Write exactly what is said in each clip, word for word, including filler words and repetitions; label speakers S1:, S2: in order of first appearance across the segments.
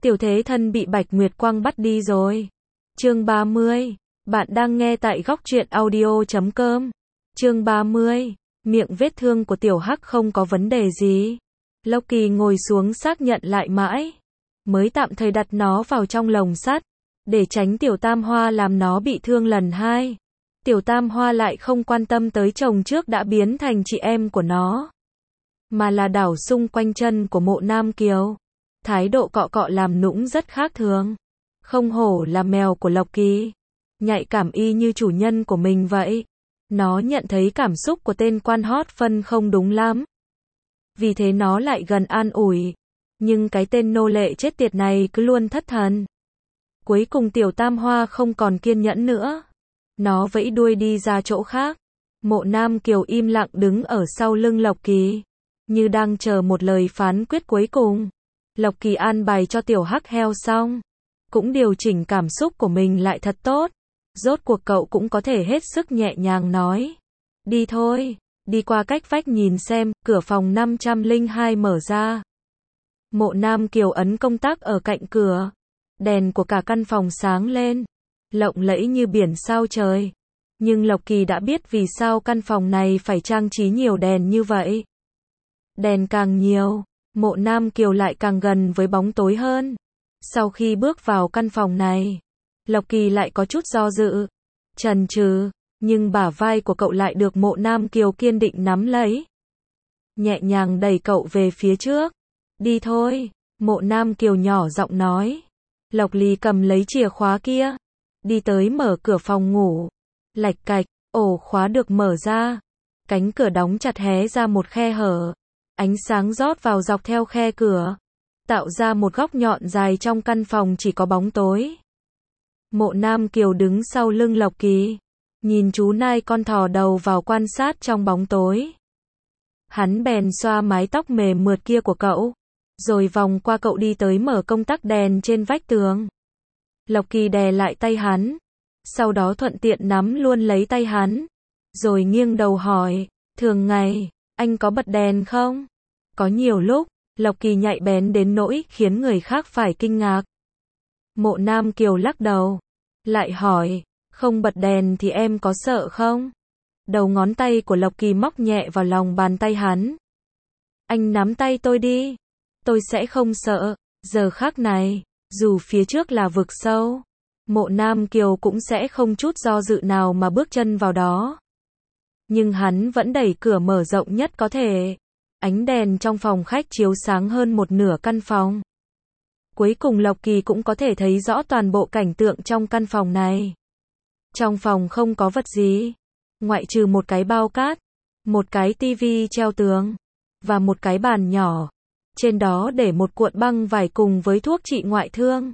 S1: Tiểu thế thân bị Bạch Nguyệt Quang bắt đi rồi. Chương ba mươi. Bạn đang nghe tại góc truyện audio chấm com. Chương ba mươi. Miệng vết thương của Tiểu Hắc không có vấn đề gì. Loki ngồi xuống xác nhận lại mãi, mới tạm thời đặt nó vào trong lồng sắt, để tránh Tiểu Tam Hoa làm nó bị thương lần hai. Tiểu Tam Hoa lại không quan tâm tới chồng trước đã biến thành chị em của nó, mà là đảo xung quanh chân của Mộ Nam Kiều. Thái độ cọ cọ làm nũng rất khác thường. Không hổ là mèo của Lộc Kỳ, nhạy cảm y như chủ nhân của mình vậy. Nó nhận thấy cảm xúc của tên quan hót phân không đúng lắm, vì thế nó lại gần an ủi. Nhưng cái tên nô lệ chết tiệt này cứ luôn thất thần. Cuối cùng Tiểu Tam Hoa không còn kiên nhẫn nữa, nó vẫy đuôi đi ra chỗ khác. Mộ Nam Kiều im lặng đứng ở sau lưng Lộc Kỳ, như đang chờ một lời phán quyết cuối cùng. Lộc Kỳ an bài cho Tiểu Hắc heo xong, cũng điều chỉnh cảm xúc của mình lại thật tốt. Rốt cuộc cậu cũng có thể hết sức nhẹ nhàng nói: đi thôi, đi qua cách vách nhìn xem. Cửa phòng năm trăm lẻ hai mở ra. Mộ Nam Kiều ấn công tắc ở cạnh cửa. Đèn của cả căn phòng sáng lên, lộng lẫy như biển sao trời. Nhưng Lộc Kỳ đã biết vì sao căn phòng này phải trang trí nhiều đèn như vậy. Đèn càng nhiều, Mộ Nam Kiều lại càng gần với bóng tối hơn. Sau khi bước vào căn phòng này, Lộc Kỳ lại có chút do dự, chần chừ, nhưng bả vai của cậu lại được Mộ Nam Kiều kiên định nắm lấy, nhẹ nhàng đẩy cậu về phía trước. Đi thôi, Mộ Nam Kiều nhỏ giọng nói. Lộc Ly cầm lấy chìa khóa kia, đi tới mở cửa phòng ngủ. Lạch cạch, ổ khóa được mở ra, cánh cửa đóng chặt hé ra một khe hở. Ánh sáng rót vào dọc theo khe cửa, tạo ra một góc nhọn dài trong căn phòng chỉ có bóng tối. Mộ Nam Kiều đứng sau lưng Lộc Kỳ, nhìn chú nai con thò đầu vào quan sát trong bóng tối. Hắn bèn xoa mái tóc mềm mượt kia của cậu, rồi vòng qua cậu đi tới mở công tắc đèn trên vách tường. Lộc Kỳ đè lại tay hắn, sau đó thuận tiện nắm luôn lấy tay hắn, rồi nghiêng đầu hỏi: thường ngày, anh có bật đèn không? Có nhiều lúc, Lộc Kỳ nhạy bén đến nỗi khiến người khác phải kinh ngạc. Mộ Nam Kiều lắc đầu, lại hỏi: không bật đèn thì em có sợ không? Đầu ngón tay của Lộc Kỳ móc nhẹ vào lòng bàn tay hắn. Anh nắm tay tôi đi, tôi sẽ không sợ. Giờ khắc này, dù phía trước là vực sâu, Mộ Nam Kiều cũng sẽ không chút do dự nào mà bước chân vào đó. Nhưng hắn vẫn đẩy cửa mở rộng nhất có thể. Ánh đèn trong phòng khách chiếu sáng hơn một nửa căn phòng. Cuối cùng Lộc Kỳ cũng có thể thấy rõ toàn bộ cảnh tượng trong căn phòng này. Trong phòng không có vật gì, ngoại trừ một cái bao cát, một cái tivi treo tường, và một cái bàn nhỏ. Trên đó để một cuộn băng vải cùng với thuốc trị ngoại thương.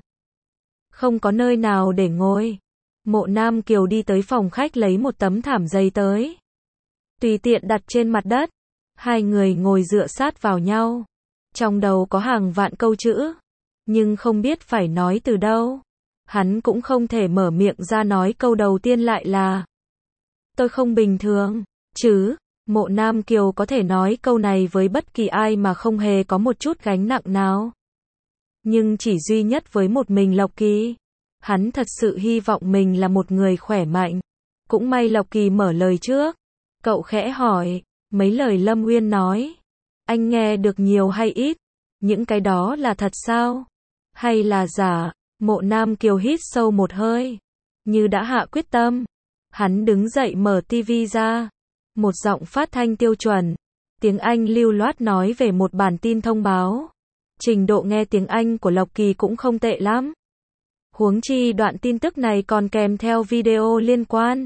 S1: Không có nơi nào để ngồi. Mộ Nam Kiều đi tới phòng khách lấy một tấm thảm dày tới, tùy tiện đặt trên mặt đất. Hai người ngồi dựa sát vào nhau. Trong đầu có hàng vạn câu chữ, nhưng không biết phải nói từ đâu. Hắn cũng không thể mở miệng ra nói câu đầu tiên lại là: tôi không bình thường, chứ. Mộ Nam Kiều có thể nói câu này với bất kỳ ai mà không hề có một chút gánh nặng nào. Nhưng chỉ duy nhất với một mình Lộc Kỳ. Hắn thật sự hy vọng mình là một người khỏe mạnh. Cũng may Lộc Kỳ mở lời trước. Cậu khẽ hỏi: mấy lời Lâm Uyên nói, anh nghe được nhiều hay ít? Những cái đó là thật sao? Hay là giả? Mộ Nam Kiều hít sâu một hơi, như đã hạ quyết tâm. Hắn đứng dậy mở tivi ra. Một giọng phát thanh tiêu chuẩn, tiếng Anh lưu loát nói về một bản tin thông báo. Trình độ nghe tiếng Anh của Lộc Kỳ cũng không tệ lắm. Huống chi đoạn tin tức này còn kèm theo video liên quan,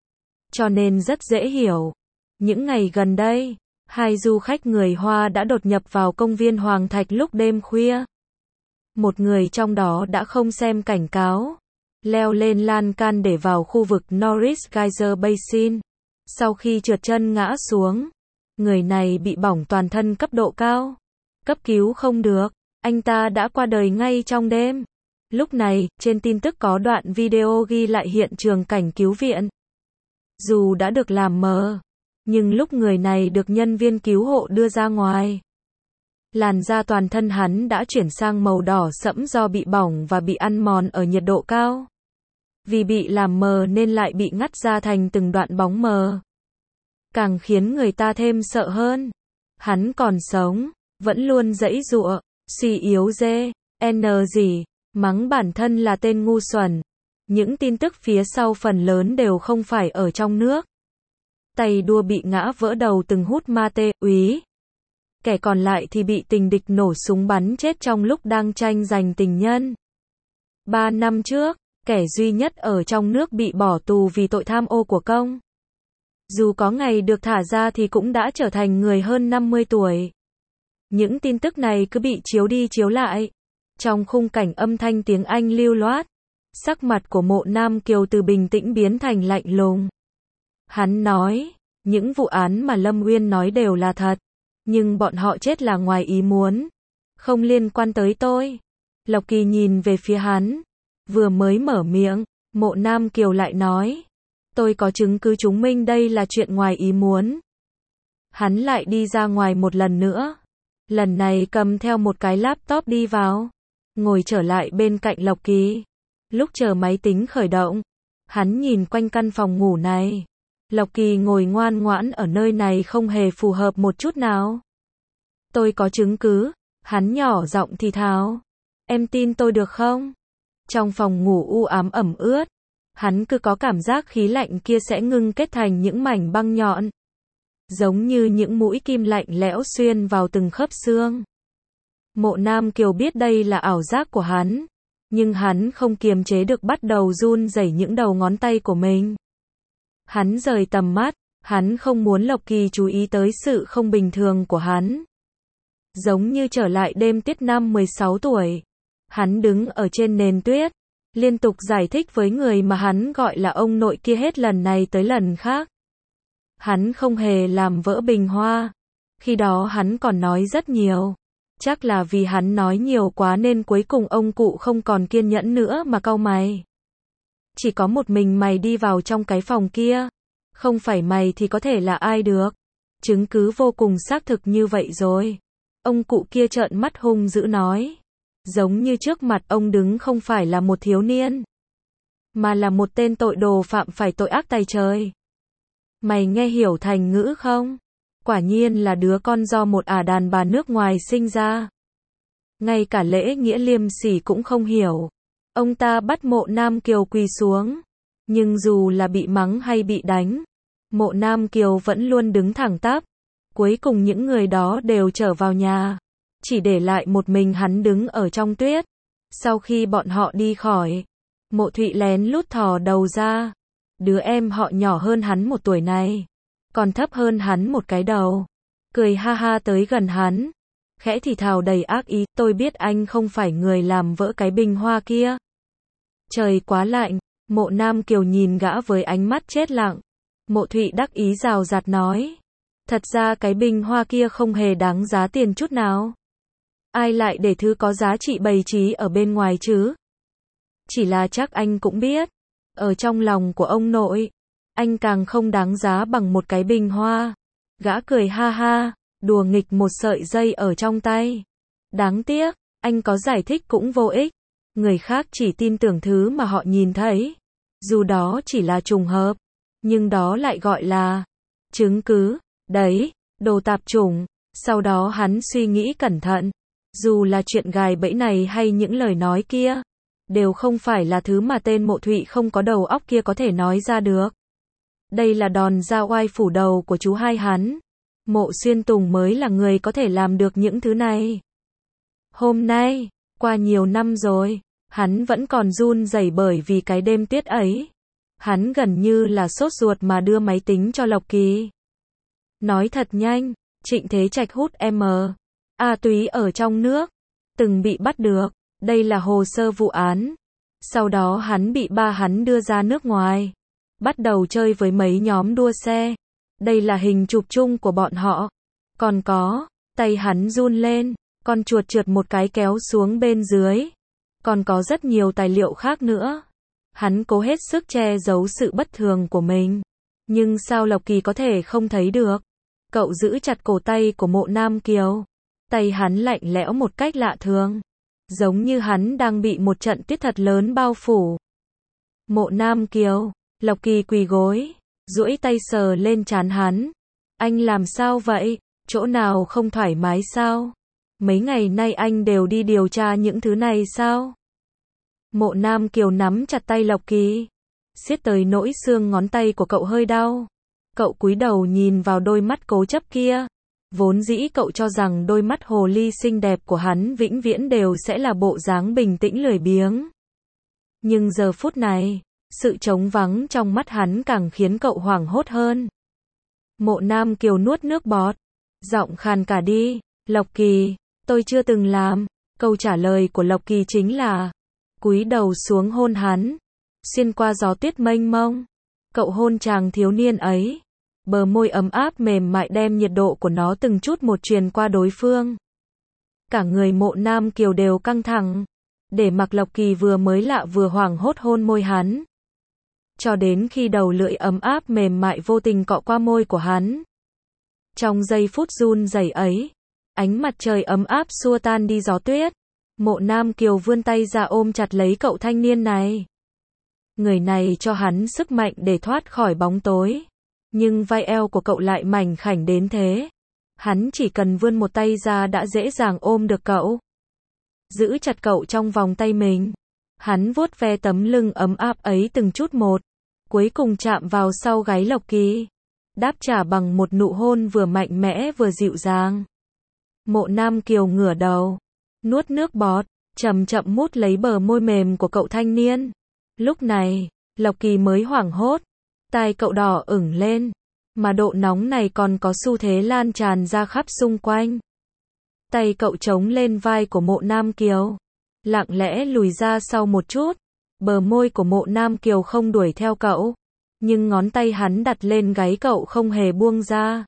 S1: cho nên rất dễ hiểu. Những ngày gần đây, hai du khách người Hoa đã đột nhập vào công viên Hoàng Thạch lúc đêm khuya. Một người trong đó đã không xem cảnh cáo, leo lên lan can để vào khu vực Norris Geyser Basin. Sau khi trượt chân ngã xuống, người này bị bỏng toàn thân cấp độ cao. Cấp cứu không được, anh ta đã qua đời ngay trong đêm. Lúc này, trên tin tức có đoạn video ghi lại hiện trường cảnh cứu viện. Dù đã được làm mờ, nhưng lúc người này được nhân viên cứu hộ đưa ra ngoài, Làn da toàn thân hắn đã chuyển sang màu đỏ sẫm do bị bỏng và bị ăn mòn ở nhiệt độ cao. Vì bị làm mờ nên lại bị ngắt ra thành từng đoạn bóng mờ. Càng khiến người ta thêm sợ hơn. Hắn còn sống, vẫn luôn giãy giụa, suy yếu dê, n gì, mắng bản thân là tên ngu xuẩn. Những tin tức phía sau phần lớn đều không phải ở trong nước. Tay đua bị ngã vỡ đầu từng hút ma tê, úy. Kẻ còn lại thì bị tình địch nổ súng bắn chết trong lúc đang tranh giành tình nhân. Ba năm trước, kẻ duy nhất ở trong nước bị bỏ tù vì tội tham ô của công. Dù có ngày được thả ra thì cũng đã trở thành người hơn năm mươi tuổi. Những tin tức này cứ bị chiếu đi chiếu lại. Trong khung cảnh âm thanh tiếng Anh lưu loát, sắc mặt của Mộ Nam Kiều từ bình tĩnh biến thành lạnh lùng. Hắn nói, những vụ án mà Lâm Uyên nói đều là thật. Nhưng bọn họ chết là ngoài ý muốn. Không liên quan tới tôi. Lộc Kỳ nhìn về phía hắn. Vừa mới mở miệng, Mộ Nam Kiều lại nói. Tôi có chứng cứ chứng minh đây là chuyện ngoài ý muốn. Hắn lại đi ra ngoài một lần nữa. Lần này cầm theo một cái laptop đi vào. Ngồi trở lại bên cạnh Lộc Kỳ. Lúc chờ máy tính khởi động, hắn nhìn quanh căn phòng ngủ này. Lộc Kỳ ngồi ngoan ngoãn ở nơi này không hề phù hợp một chút nào. Tôi có chứng cứ, hắn nhỏ giọng thì thào. Em tin tôi được không? Trong phòng ngủ u ám ẩm ướt, hắn cứ có cảm giác khí lạnh kia sẽ ngưng kết thành những mảnh băng nhọn. Giống như những mũi kim lạnh lẽo xuyên vào từng khớp xương. Mộ Nam Kiều biết đây là ảo giác của hắn. Nhưng hắn không kiềm chế được bắt đầu run rẩy những đầu ngón tay của mình. Hắn rời tầm mắt, hắn không muốn Lộc Kỳ chú ý tới sự không bình thường của hắn. Giống như trở lại đêm tiết năm mười sáu tuổi. Hắn đứng ở trên nền tuyết, liên tục giải thích với người mà hắn gọi là ông nội kia hết lần này tới lần khác. Hắn không hề làm vỡ bình hoa. Khi đó hắn còn nói rất nhiều. Chắc là vì hắn nói nhiều quá nên cuối cùng ông cụ không còn kiên nhẫn nữa mà cau mày. Chỉ có một mình mày đi vào trong cái phòng kia. Không phải mày thì có thể là ai được. Chứng cứ vô cùng xác thực như vậy rồi. Ông cụ kia trợn mắt hung dữ nói. Giống như trước mặt ông đứng không phải là một thiếu niên. Mà là một tên tội đồ phạm phải tội ác tày trời. Mày nghe hiểu thành ngữ không? Quả nhiên là đứa con do một ả đàn bà nước ngoài sinh ra. Ngay cả lễ nghĩa liêm sỉ cũng không hiểu. Ông ta bắt Mộ Nam Kiều quỳ xuống. Nhưng dù là bị mắng hay bị đánh, Mộ Nam Kiều vẫn luôn đứng thẳng tắp. Cuối cùng những người đó đều trở vào nhà. Chỉ để lại một mình hắn đứng ở trong tuyết. Sau khi bọn họ đi khỏi, Mộ Thụy lén lút thò đầu ra. Đứa em họ nhỏ hơn hắn một tuổi này, còn thấp hơn hắn một cái đầu. Cười ha ha tới gần hắn. Khẽ thì thào đầy ác ý, tôi biết anh không phải người làm vỡ cái bình hoa kia. Trời quá lạnh, Mộ Nam Kiều nhìn gã với ánh mắt chết lặng. Mộ Thụy đắc ý rào rạt nói. Thật ra cái bình hoa kia không hề đáng giá tiền chút nào. Ai lại để thứ có giá trị bày trí ở bên ngoài chứ? Chỉ là chắc anh cũng biết. Ở trong lòng của ông nội, anh càng không đáng giá bằng một cái bình hoa. Gã cười ha ha, đùa nghịch một sợi dây ở trong tay. Đáng tiếc, anh có giải thích cũng vô ích. Người khác chỉ tin tưởng thứ mà họ nhìn thấy. Dù đó chỉ là trùng hợp, nhưng đó lại gọi là chứng cứ. Đấy, đồ tạp chủng. Sau đó hắn suy nghĩ cẩn thận. Dù là chuyện gài bẫy này hay những lời nói kia, đều không phải là thứ mà tên Mộ Thụy không có đầu óc kia có thể nói ra được. Đây là đòn ra oai phủ đầu của chú hai hắn. Mộ Xuyên Tùng mới là người có thể làm được những thứ này. Hôm nay, qua nhiều năm rồi, hắn vẫn còn run rẩy bởi vì cái đêm tuyết ấy. Hắn gần như là sốt ruột mà đưa máy tính cho Lộc Kỳ. Nói thật nhanh, Trịnh Thế Trạch hút M. A túy ở trong nước. Từng bị bắt được. Đây là hồ sơ vụ án. Sau đó hắn bị ba hắn đưa ra nước ngoài. Bắt đầu chơi với mấy nhóm đua xe. Đây là hình chụp chung của bọn họ. Còn có, tay hắn run lên. Con chuột trượt một cái kéo xuống bên dưới. Còn có rất nhiều tài liệu khác nữa. Hắn cố hết sức che giấu sự bất thường của mình. Nhưng sao Lộc Kỳ có thể không thấy được? Cậu giữ chặt cổ tay của Mộ Nam Kiều. Tay hắn lạnh lẽo một cách lạ thường, giống như hắn đang bị một trận tuyết thật lớn bao phủ. Mộ Nam Kiều, Lộc Kỳ quỳ gối, duỗi tay sờ lên trán hắn. Anh làm sao vậy? Chỗ nào không thoải mái sao? Mấy ngày nay anh đều đi điều tra những thứ này sao? Mộ Nam Kiều nắm chặt tay Lộc Kỳ, siết tới nỗi xương ngón tay của cậu hơi đau. Cậu cúi đầu nhìn vào đôi mắt cố chấp kia. Vốn dĩ cậu cho rằng đôi mắt hồ ly xinh đẹp của hắn vĩnh viễn đều sẽ là bộ dáng bình tĩnh lười biếng. Nhưng giờ phút này, sự trống vắng trong mắt hắn càng khiến cậu hoảng hốt hơn. Mộ Nam Kiều nuốt nước bọt, giọng khàn cả đi. Lộc Kỳ, tôi chưa từng làm. Câu trả lời của Lộc Kỳ chính là cúi đầu xuống hôn hắn. Xuyên qua gió tuyết mênh mông, cậu hôn chàng thiếu niên ấy. Bờ môi ấm áp mềm mại đem nhiệt độ của nó từng chút một truyền qua đối phương. Cả người Mộ Nam Kiều đều căng thẳng, để mặc Lộc Kỳ vừa mới lạ vừa hoảng hốt hôn môi hắn. Cho đến khi đầu lưỡi ấm áp mềm mại vô tình cọ qua môi của hắn. Trong giây phút run rẩy ấy, ánh mặt trời ấm áp xua tan đi gió tuyết. Mộ Nam Kiều vươn tay ra ôm chặt lấy cậu thanh niên này. Người này cho hắn sức mạnh để thoát khỏi bóng tối. Nhưng vai eo của cậu lại mảnh khảnh đến thế. Hắn chỉ cần vươn một tay ra đã dễ dàng ôm được cậu. Giữ chặt cậu trong vòng tay mình. Hắn vuốt ve tấm lưng ấm áp ấy từng chút một. Cuối cùng chạm vào sau gáy Lộc Kỳ. Đáp trả bằng một nụ hôn vừa mạnh mẽ vừa dịu dàng. Mộ Nam Kiều ngửa đầu, nuốt nước bọt, chậm chậm mút lấy bờ môi mềm của cậu thanh niên. Lúc này, Lộc Kỳ mới hoảng hốt. Tai cậu đỏ ửng lên, mà độ nóng này còn có xu thế lan tràn ra khắp xung quanh. Tay cậu chống lên vai của Mộ Nam Kiều, lặng lẽ lùi ra sau một chút. Bờ môi của Mộ Nam Kiều không đuổi theo cậu, nhưng ngón tay hắn đặt lên gáy cậu không hề buông ra.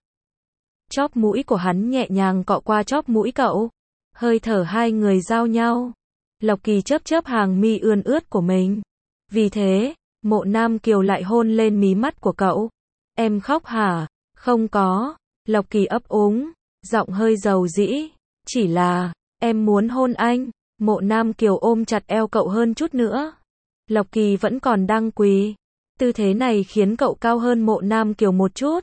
S1: Chóp mũi của hắn nhẹ nhàng cọ qua chóp mũi cậu, hơi thở hai người giao nhau. Lộc Kỳ chớp chớp hàng mi ươn ướt của mình. Vì thế, Mộ Nam Kiều lại hôn lên mí mắt của cậu. Em khóc hả? Không có. Lộc Kỳ ấp úng, giọng hơi dầu dĩ. Chỉ là, em muốn hôn anh. Mộ Nam Kiều ôm chặt eo cậu hơn chút nữa. Lộc Kỳ vẫn còn đang quỳ. Tư thế này khiến cậu cao hơn Mộ Nam Kiều một chút.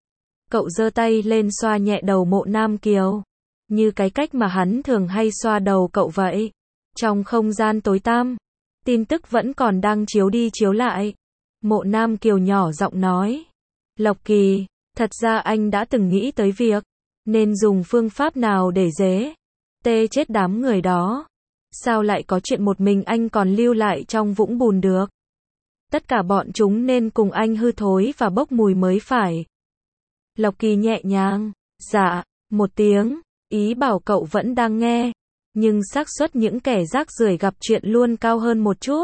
S1: Cậu giơ tay lên xoa nhẹ đầu Mộ Nam Kiều, như cái cách mà hắn thường hay xoa đầu cậu vậy. Trong không gian tối tăm, tin tức vẫn còn đang chiếu đi chiếu lại. Mộ Nam Kiều nhỏ giọng nói. Lộc Kỳ, thật ra anh đã từng nghĩ tới việc nên dùng phương pháp nào để dễ tê chết đám người đó. Sao lại có chuyện một mình anh còn lưu lại trong vũng bùn được? Tất cả bọn chúng nên cùng anh hư thối và bốc mùi mới phải. Lộc Kỳ nhẹ nhàng, dạ, một tiếng, ý bảo cậu vẫn đang nghe. Nhưng xác suất những kẻ rác rưởi gặp chuyện luôn cao hơn một chút.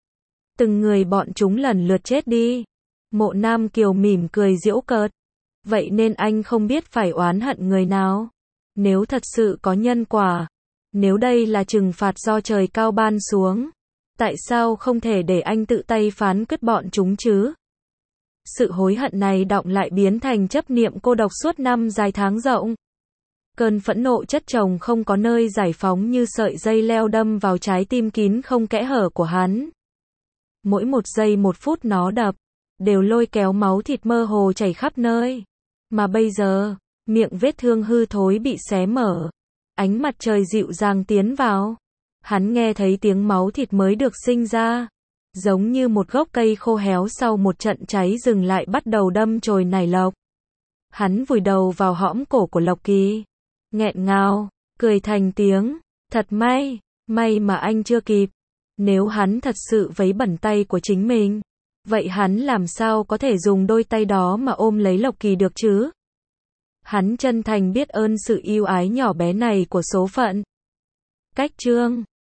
S1: Từng người bọn chúng lần lượt chết đi. Mộ Nam Kiều mỉm cười giễu cợt. Vậy nên anh không biết phải oán hận người nào. Nếu thật sự có nhân quả, nếu đây là trừng phạt do trời cao ban xuống, tại sao không thể để anh tự tay phán quyết bọn chúng chứ? Sự hối hận này đọng lại biến thành chấp niệm cô độc suốt năm dài tháng rộng. Cơn phẫn nộ chất chồng không có nơi giải phóng như sợi dây leo đâm vào trái tim kín không kẽ hở của hắn. Mỗi một giây một phút nó đập, đều lôi kéo máu thịt mơ hồ chảy khắp nơi. Mà bây giờ, miệng vết thương hư thối bị xé mở. Ánh mặt trời dịu dàng tiến vào. Hắn nghe thấy tiếng máu thịt mới được sinh ra. Giống như một gốc cây khô héo sau một trận cháy rừng lại bắt đầu đâm chồi nảy lộc. Hắn vùi đầu vào hõm cổ của Lộc Kỳ. Nghẹn ngào, cười thành tiếng. Thật may, may mà anh chưa kịp. Nếu hắn thật sự vấy bẩn tay của chính mình, vậy hắn làm sao có thể dùng đôi tay đó mà ôm lấy Lộc Kỳ được chứ? Hắn chân thành biết ơn sự yêu ái nhỏ bé này của số phận. Cách chương